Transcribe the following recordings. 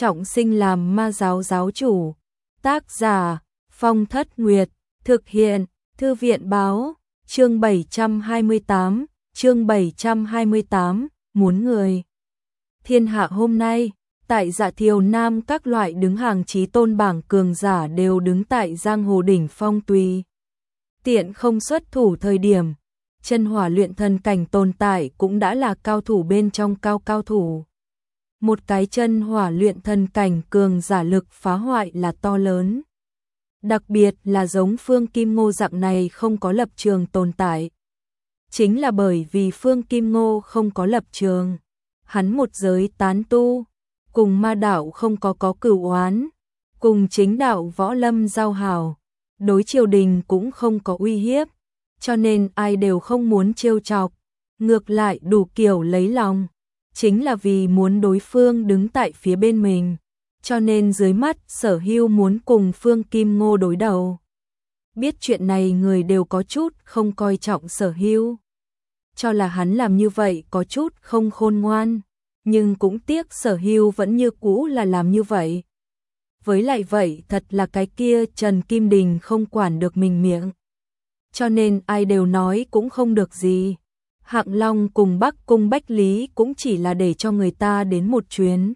trọng sinh làm ma giáo giáo chủ. Tác giả Phong Thất Nguyệt, thực hiện Thư viện báo, chương 728, muốn người. Thiên hạ hôm nay, tại Dạ Thiều Nam các loại đứng hàng chí tôn bảng cường giả đều đứng tại giang hồ đỉnh phong tùy. Tiện không xuất thủ thời điểm, chân hỏa luyện thần cảnh tồn tại cũng đã là cao thủ bên trong cao thủ. Một cái chân hỏa luyện thần cảnh cường giả lực phá hoại là to lớn. Đặc biệt là giống Phương Kim Ngô dạng này không có lập trường tồn tại. Chính là bởi vì Phương Kim Ngô không có lập trường. Hắn một giới tán tu, cùng ma đạo không có cửu oán, cùng chính đạo võ lâm giao hảo, đối triều đình cũng không có uy hiếp, cho nên ai đều không muốn trêu chọc, ngược lại đủ kiểu lấy lòng, chính là vì muốn đối phương đứng tại phía bên mình, cho nên dưới mắt Sở Hưu muốn cùng Phương Kim Ngô đối đầu. Biết chuyện này người đều có chút không coi trọng Sở Hưu, cho là hắn làm như vậy có chút không khôn ngoan, nhưng cũng tiếc Sở Hưu vẫn như cũ là làm như vậy. Với lại vậy thật là cái kia Trần Kim Đình không quản được mình miệng, cho nên ai đều nói cũng không được gì. Hạng Long cùng Bắc Cung Bách Lý cũng chỉ là để cho người ta đến một chuyến,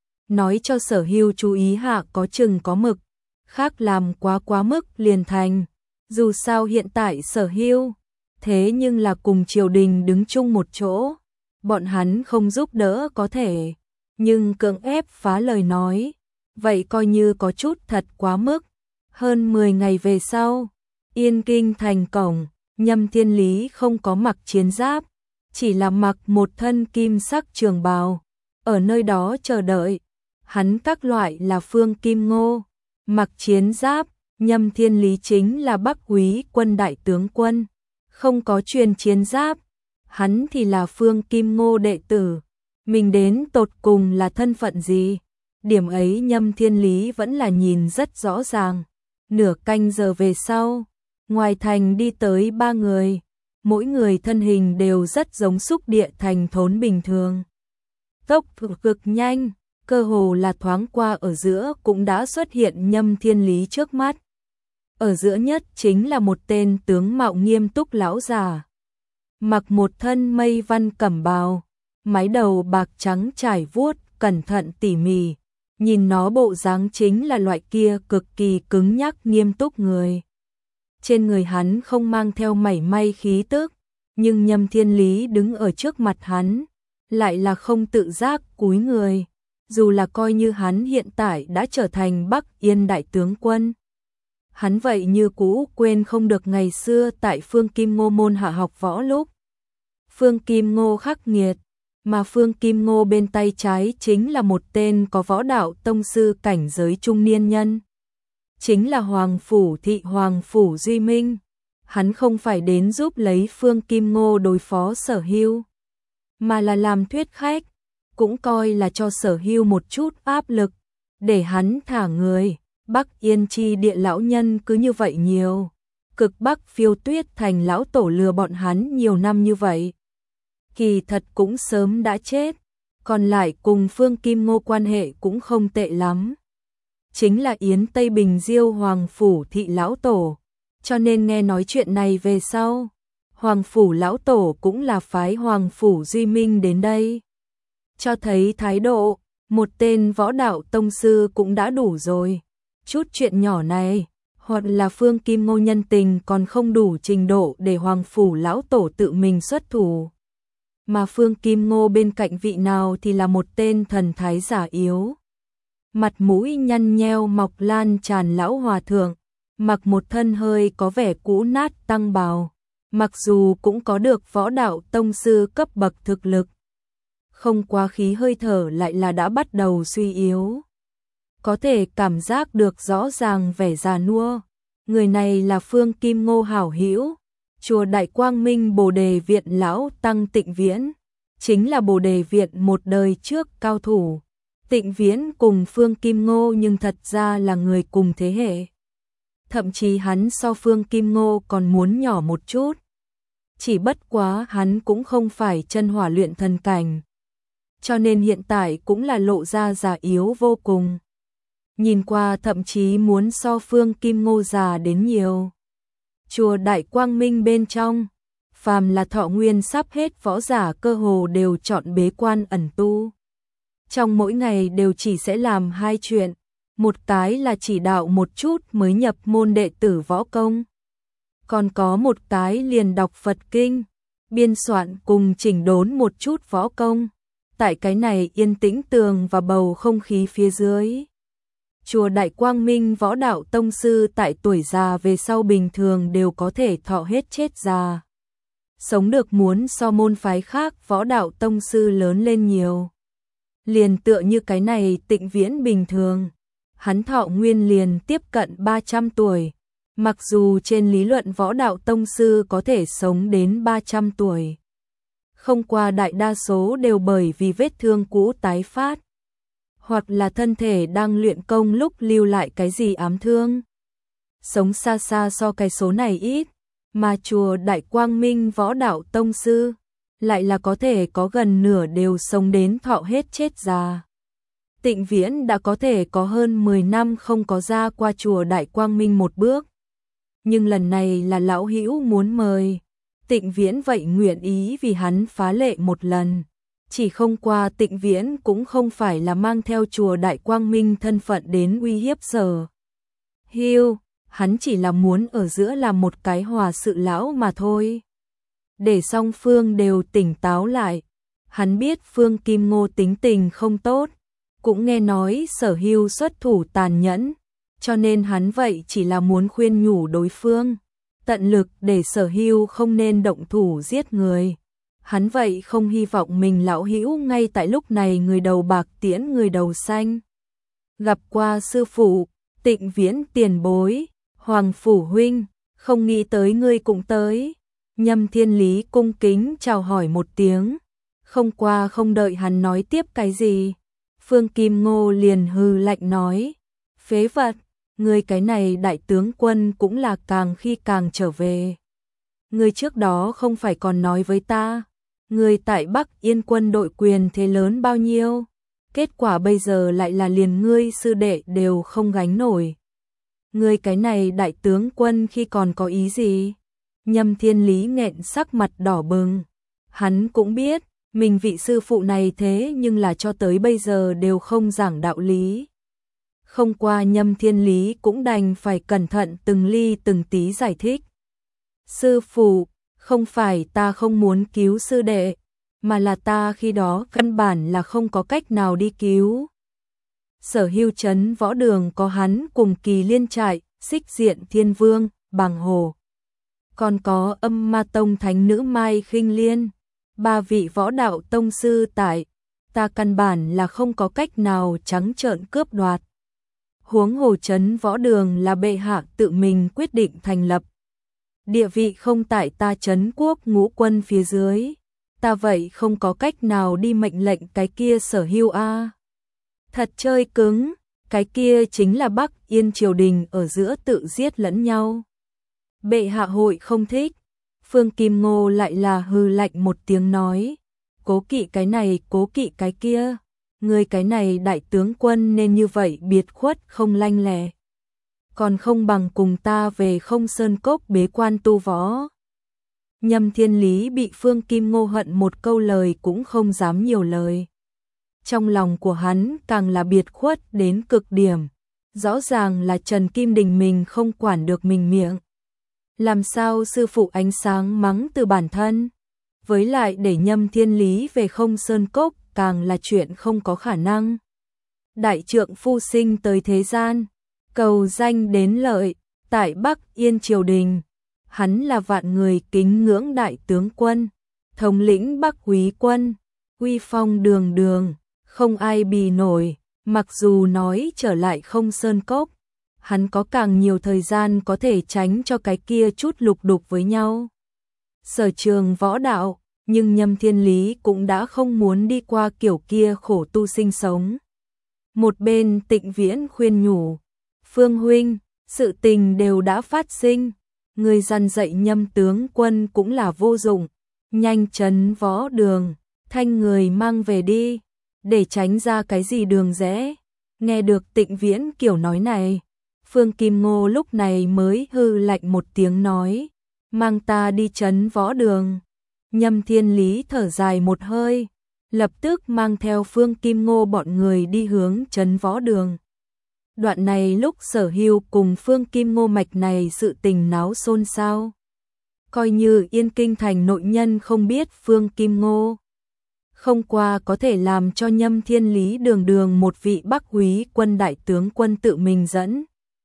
nói cho Sở Hưu chú ý hạ có chừng có mực, khác làm quá mức liền thành. Dù sao hiện tại Sở Hưu thế nhưng là cùng triều đình đứng chung một chỗ, bọn hắn không giúp đỡ có thể, nhưng cưỡng ép phá lời nói, vậy coi như có chút thật quá mức. Hơn 10 ngày về sau, Yên Kinh thành cổng, Nhâm Thiên Lý không có mặc chiến giáp, chỉ là mặc một thân kim sắc trường bào, ở nơi đó chờ đợi. Hắn các loại là Phương Kim Ngô, mặc chiến giáp, Nhâm Thiên Lý chính là Bắc Úy quân đại tướng quân, không có truyền chiến giáp, hắn thì là Phương Kim Ngô đệ tử, mình đến tột cùng là thân phận gì? Điểm ấy Nhâm Thiên Lý vẫn là nhìn rất rõ ràng. Nửa canh giờ về sau, ngoài thành đi tới 3 người, mỗi người thân hình đều rất giống xúc địa thành thốn bình thường. Tốc độ cực nhanh, cơ hồ là thoáng qua ở giữa cũng đã xuất hiện Nhâm Thiên Lý trước mắt. Ở giữa nhất chính là một tên tướng mạo nghiêm túc lão già, mặc một thân mây văn cẩm bào, mái đầu bạc trắng trải vuốt, cẩn thận tỉ mỉ, nhìn nó bộ dáng chính là loại kia cực kỳ cứng nhắc nghiêm túc người. Trên người hắn không mang theo mảy may khí tức, nhưng Nhâm Thiên Lý đứng ở trước mặt hắn, lại là không tự giác cúi người, dù là coi như hắn hiện tại đã trở thành Bắc Yên đại tướng quân. Hắn vậy như cũ quên không được ngày xưa tại Phương Kim Ngô môn hạ học võ lúc. Phương Kim Ngô khắc nghiệt, mà Phương Kim Ngô bên tay trái chính là một tên có võ đạo tông sư cảnh giới trung niên nhân. Chính là Hoàng Phủ Thị Hoàng Phủ Duy Minh. Hắn không phải đến giúp lấy Phương Kim Ngô đối phó Sở Hưu, mà là làm thuyết khách, cũng coi là cho Sở Hưu một chút áp lực, để hắn thả người. Bắc Yên chi địa lão nhân cứ như vậy nhiều, cực Bắc Phiêu Tuyết thành lão tổ lừa bọn hắn nhiều năm như vậy, kỳ thật cũng sớm đã chết, còn lại cùng Phương Kim Ngô quan hệ cũng không tệ lắm. Chính là Yến Tây Bình Diêu Hoàng Phủ Thị lão tổ, cho nên nghe nói chuyện này về sau, Hoàng Phủ lão tổ cũng là phái Hoàng Phủ Duy Minh đến đây. Cho thấy thái độ, một tên võ đạo tông sư cũng đã đủ rồi. Chút chuyện nhỏ này, hoặc là Phương Kim Ngô nhân tình còn không đủ trình độ để Hoàng Phủ lão tổ tự mình xuất thủ. Mà Phương Kim Ngô bên cạnh vị nào thì là một tên thần thái giả yếu. Mặt mũi nhăn nheo mọc lan tràn lão hòa thượng, mặc một thân hơi có vẻ cũ nát tăng bào, mặc dù cũng có được võ đạo tông sư cấp bậc thực lực, không quá khí hơi thở lại là đã bắt đầu suy yếu. Có thể cảm giác được rõ ràng vẻ già nua. Người này là Phương Kim Ngô hảo hữu, chùa Đại Quang Minh Bồ Đề Viện lão tăng Tịnh Viễn, chính là Bồ Đề Viện một đời trước cao thủ. Tịnh Viễn cùng Phương Kim Ngô nhưng thật ra là người cùng thế hệ. Thậm chí hắn so Phương Kim Ngô còn muốn nhỏ một chút. Chỉ bất quá hắn cũng không phải chân hỏa luyện thần cảnh. cho nên hiện tại cũng là lộ ra già yếu vô cùng. Nhìn qua thậm chí muốn so Phương Kim Ngô già đến nhiều. Chùa Đại Quang Minh bên trong, phàm là thọ nguyên sắp hết võ giả cơ hồ đều chọn bế quan ẩn tu. Trong mỗi ngày đều chỉ sẽ làm hai chuyện, một cái là chỉ đạo một chút mới nhập môn đệ tử võ công. Còn có một cái liền đọc Phật Kinh, biên soạn cùng chỉnh đốn một chút võ công. Tại cái này yên tĩnh tường và bầu không khí phía dưới. Chùa Đại Quang Minh võ đạo tông sư tại tuổi già về sau bình thường đều có thể thọ hết chết già. Sống được muốn so môn phái khác võ đạo tông sư lớn lên nhiều. Liền tựa như cái này Tịnh Viễn bình thường, hắn thọ nguyên liền tiếp cận 300 tuổi. Mặc dù trên lý luận võ đạo tông sư có thể sống đến 300 tuổi. Không qua đại đa số đều bởi vì vết thương cũ tái phát. Hoặc là thân thể đang luyện công lúc lưu lại cái gì ám thương. Sống xa xa so cái số này ít, mà chùa Đại Quang Minh võ đạo tông sư lại là có thể có gần nửa đều sống đến thọ hết chết già. Tịnh Viễn đã có thể có hơn 10 năm không có ra qua chùa Đại Quang Minh một bước. Nhưng lần này là lão hữu muốn mời, Tịnh Viễn vậy nguyện ý vì hắn phá lệ một lần. Chỉ không qua Tịnh Viễn cũng không phải là mang theo chùa Đại Quang Minh thân phận đến uy hiếp Sở Hưu, hắn chỉ là muốn ở giữa làm một cái hòa sự lão mà thôi. Để song phương đều tỉnh táo lại, hắn biết Phương Kim Ngô tính tình không tốt, cũng nghe nói Sở Hưu xuất thủ tàn nhẫn, cho nên hắn vậy chỉ là muốn khuyên nhủ đối phương, tận lực để Sở Hưu không nên động thủ giết người. Hắn vậy không hy vọng mình lão hữu ngay tại lúc này người đầu bạc tiễn người đầu xanh. Gặp qua sư phụ, Tịnh Viễn tiền bối, Hoàng phủ huynh, không nghĩ tới ngươi cũng tới. Nhâm Thiên Lý cung kính chào hỏi một tiếng, không qua không đợi hắn nói tiếp cái gì. Phương Kim Ngô liền hừ lạnh nói, phế vật, ngươi cái này đại tướng quân cũng là càng khi càng trở về. Ngươi trước đó không phải còn nói với ta, ngươi tại Bắc Yên quân đội quyền thế lớn bao nhiêu, kết quả bây giờ lại là liền ngươi sư đệ đều không gánh nổi. Ngươi cái này đại tướng quân khi còn có ý gì? Nhâm Thiên Lý nghẹn sắc mặt đỏ bừng. Hắn cũng biết, mình vị sư phụ này thế nhưng là cho tới bây giờ đều không giảng đạo lý. Không qua Nhâm Thiên Lý cũng đành phải cẩn thận từng ly từng tí giải thích. Sư phụ, không phải ta không muốn cứu sư đệ, mà là ta khi đó căn bản là không có cách nào đi cứu. Sở Hưu trấn võ đường có hắn cùng Kỳ Liên trại, Xích Diện Thiên Vương, Bàng Hồ. Còn có Âm Ma Tông thánh nữ Mai Khinh Liên, 3 vị võ đạo tông sư tại, ta căn bản là không có cách nào trắng trợn cướp đoạt. Huống hồ trấn võ đường là bệ hạ tự mình quyết định thành lập. Địa vị không tại ta trấn quốc ngũ quân phía dưới, ta vậy không có cách nào đi mệnh lệnh cái kia Sở Hưu a. Thật chơi cứng, cái kia chính là Bắc Yên triều đình ở giữa tự giết lẫn nhau. Bệ hạ hội không thích. Phương Kim Ngô lại là hừ lạnh một tiếng nói, cố kỵ cái này cố kỵ cái kia, người cái này đại tướng quân nên như vậy biệt khuất không lanh lẹ, còn không bằng cùng ta về Không Sơn Cốc bế quan tu võ. Nhâm Thiên Lý bị Phương Kim Ngô hận một câu lời cũng không dám nhiều lời. Trong lòng của hắn càng là biệt khuất đến cực điểm, rõ ràng là Trần Kim Đình mình không quản được mình miệng. Làm sao sư phụ ánh sáng mắng từ bản thân, với lại để Nhâm Thiên Lý về Không Sơn Cốc càng là chuyện không có khả năng. Đại trượng phu sinh tới thế gian, cầu danh đến lợi, tại Bắc Yên triều đình, hắn là vạn người kính ngưỡng đại tướng quân, thống lĩnh Bắc Úy quân, uy phong đường đường, không ai bì nổi. Mặc dù nói trở lại Không Sơn Cốc, hắn có càng nhiều thời gian có thể tránh cho cái kia chút lục đục với nhau. Sở trường võ đạo, nhưng Nhâm Thiên Lý cũng đã không muốn đi qua kiểu kia khổ tu sinh sống. Một bên Tịnh Viễn khuyên nhủ, Phương huynh, sự tình đều đã phát sinh, người dằn dạy Nhâm tướng quân cũng là vô dụng, nhanh trấn võ đường, thanh người mang về đi. để tránh ra cái gì đường rẽ. Nghe được Tịnh Viễn kiểu nói này, Phương Kim Ngô lúc này mới hư lạnh một tiếng nói, mang ta đi trấn võ đường. Nhâm Thiên Lý thở dài một hơi, lập tức mang theo Phương Kim Ngô bọn người đi hướng trấn võ đường. Đoạn này lúc Sở Hưu cùng Phương Kim Ngô mạch này sự tình náo xôn xao. Coi như Yên Kinh thành nội nhân không biết Phương Kim Ngô. Không qua có thể làm cho Nhâm Thiên Lý đường đường một vị Bắc Úy quân đại tướng quân tự mình dẫn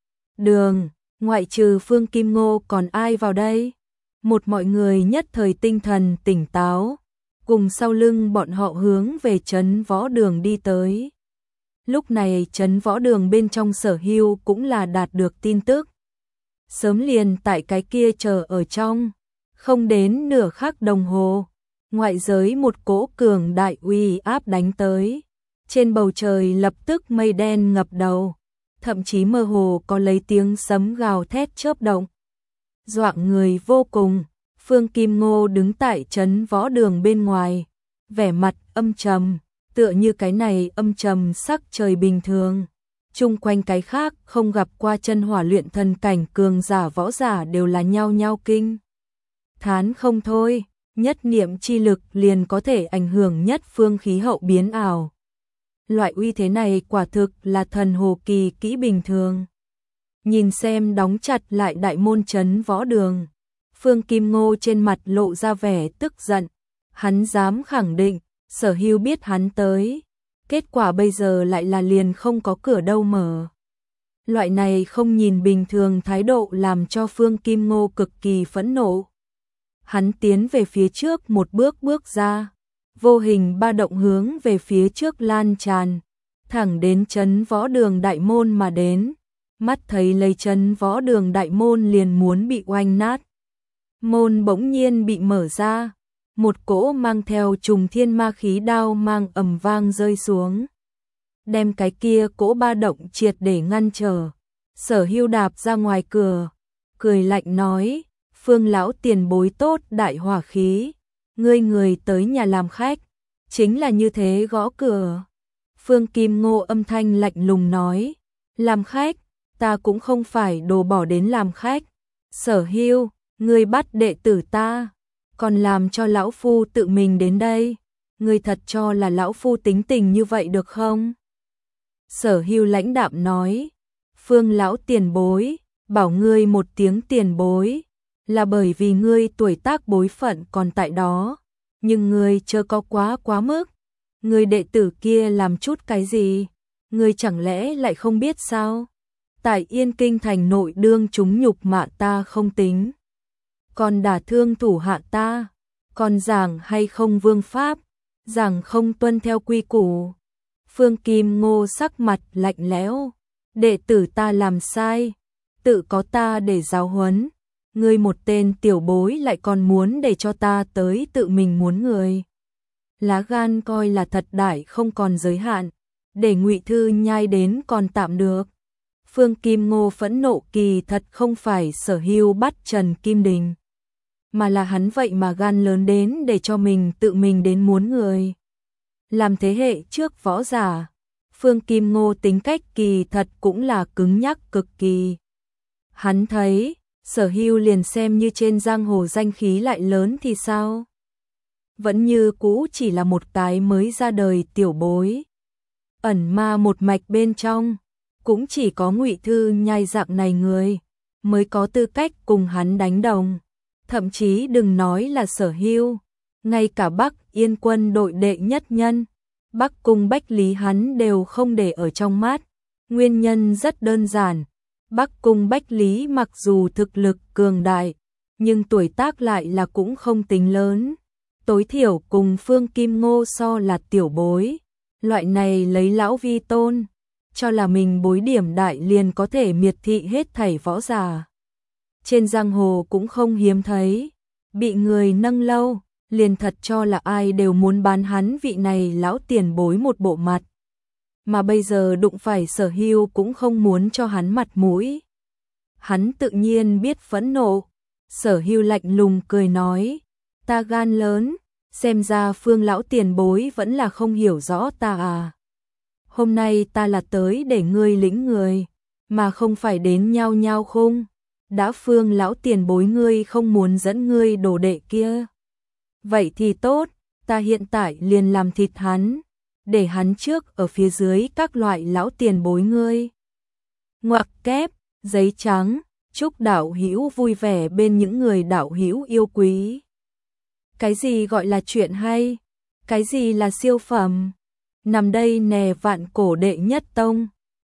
đường, ngoại trừ Phương Kim Ngô còn ai vào đây? Một mọi người nhất thời tinh thần tỉnh táo, cùng sau lưng bọn họ hướng về trấn võ đường đi tới. Lúc này trấn võ đường bên trong Sở Hưu cũng là đạt được tin tức. Sớm liền tại cái kia chờ ở trong, không đến nửa khắc đồng hồ, ngoại giới một cỗ cường đại uy áp đánh tới. Trên bầu trời lập tức mây đen ngập đầu, thậm chí mơ hồ có lấy tiếng sấm gào thét chớp động. Dọa người vô cùng. Phương Kim Ngô đứng tại trấn võ đường bên ngoài, vẻ mặt âm trầm, tựa như cái này âm trầm sắc trời bình thường. Chung quanh cái khác không gặp qua chân hỏa luyện thần cảnh cường giả võ giả đều là nhao nhao kinh thán không thôi, nhất niệm chi lực liền có thể ảnh hưởng nhất phương khí hậu biến ảo. Loại uy thế này quả thực là thần hồ kỳ kỹ bình thường. Nhìn xem đóng chặt lại đại môn trấn võ đường, Phương Kim Ngô trên mặt lộ ra vẻ tức giận, hắn dám khẳng định, Sở Hưu biết hắn tới, kết quả bây giờ lại là liền không có cửa đâu mở. Loại này không nhìn bình thường thái độ làm cho Phương Kim Ngô cực kỳ phẫn nộ. Hắn tiến về phía trước một bước bước ra, vô hình ba động hướng về phía trước lan tràn, thẳng đến trấn võ đường đại môn mà đến, mắt thấy lấy trấn võ đường đại môn liền muốn bị oanh nát. Môn bỗng nhiên bị mở ra, một cỗ mang theo trùng thiên ma khí đao mang ầm vang rơi xuống, đem cái kia cỗ ba động triệt để ngăn trở. Sở Hưu đạp ra ngoài cửa, cười lạnh nói, Phương lão tiền bối tốt đại hỏa khí, ngươi người tới nhà làm khách, chính là như thế gõ cửa. Phương Kim Ngô âm thanh lạnh lùng nói, làm khách, ta cũng không phải đồ bỏ đến làm khách. Sở Hưu, ngươi bắt đệ tử ta, còn làm cho lão phu tự mình đến đây, ngươi thật cho là lão phu tính tình như vậy được không? Sở Hưu lãnh đạm nói, Phương lão tiền bối, bảo ngươi một tiếng tiền bối, là bởi vì ngươi tuổi tác bối phận còn tại đó, nhưng ngươi chớ có quá mức. Ngươi đệ tử kia làm chút cái gì, ngươi chẳng lẽ lại không biết sao? Tại Yên Kinh thành nội đương chúng nhục mạ ta không tính, còn đả thương thủ hạ ta, còn giảng hay không vương pháp, giảng không tuân theo quy củ. Phương Kim Ngô sắc mặt lạnh lẽo, đệ tử ta làm sai, tự có ta để giáo huấn, ngươi một tên tiểu bối lại còn muốn để cho ta tới tự mình muốn người. Lá gan coi là thật đại không còn giới hạn, để Ngụy Thư nhai đến còn tạm được. Phương Kim Ngô phẫn nộ kỳ thật không phải Sở Hưu bắt Trần Kim Đình, mà là hắn vậy mà gan lớn đến để cho mình tự mình đến muốn người. Làm thế hệ trước võ giả, Phương Kim Ngô tính cách kỳ thật cũng là cứng nhắc cực kỳ. Hắn thấy, Sở Hưu liền xem như trên giang hồ danh khí lại lớn thì sao? Vẫn như cũ chỉ là một cái mới ra đời tiểu bối. Ẩn ma một mạch bên trong, cũng chỉ có Ngụy Thư nhai dạng này người, mới có tư cách cùng hắn đánh đồng. Thậm chí đừng nói là Sở Hưu, ngay cả Bắc Yên quân đội đệ nhất nhân, Bắc Cung Bách Lý hắn đều không để ở trong mắt. Nguyên nhân rất đơn giản, Bắc Cung Bách Lý mặc dù thực lực cường đại, nhưng tuổi tác lại là cũng không tính lớn. Tối thiểu cùng Phương Kim Ngô so là tiểu bối, loại này lấy lão vi tôn, cho là mình bối điểm đại liền có thể miệt thị hết thảy võ giả. Trên giang hồ cũng không hiếm thấy, bị người nâng lâu, liền thật cho là ai đều muốn bán hắn vị này lão tiền bối một bộ mặt. Mà bây giờ đụng phải Sở Hưu cũng không muốn cho hắn mặt mũi. Hắn tự nhiên biết phẫn nộ. Sở Hưu lạnh lùng cười nói, ta gan lớn, xem ra Phương lão tiền bối vẫn là không hiểu rõ ta à. Hôm nay ta là tới để ngươi lĩnh người, mà không phải đến nhao nhao khung. Đã Phương lão tiền bối ngươi không muốn dẫn ngươi đồ đệ kia. Vậy thì tốt, ta hiện tại liền làm thịt hắn, để hắn trước ở phía dưới các loại lão tiền bối ngươi. Ngoặc kép, giấy trắng, chúc đạo hữu vui vẻ bên những người đạo hữu yêu quý. Cái gì gọi là chuyện hay? Cái gì là siêu phẩm? Nằm đây nè vạn cổ đệ nhất tông.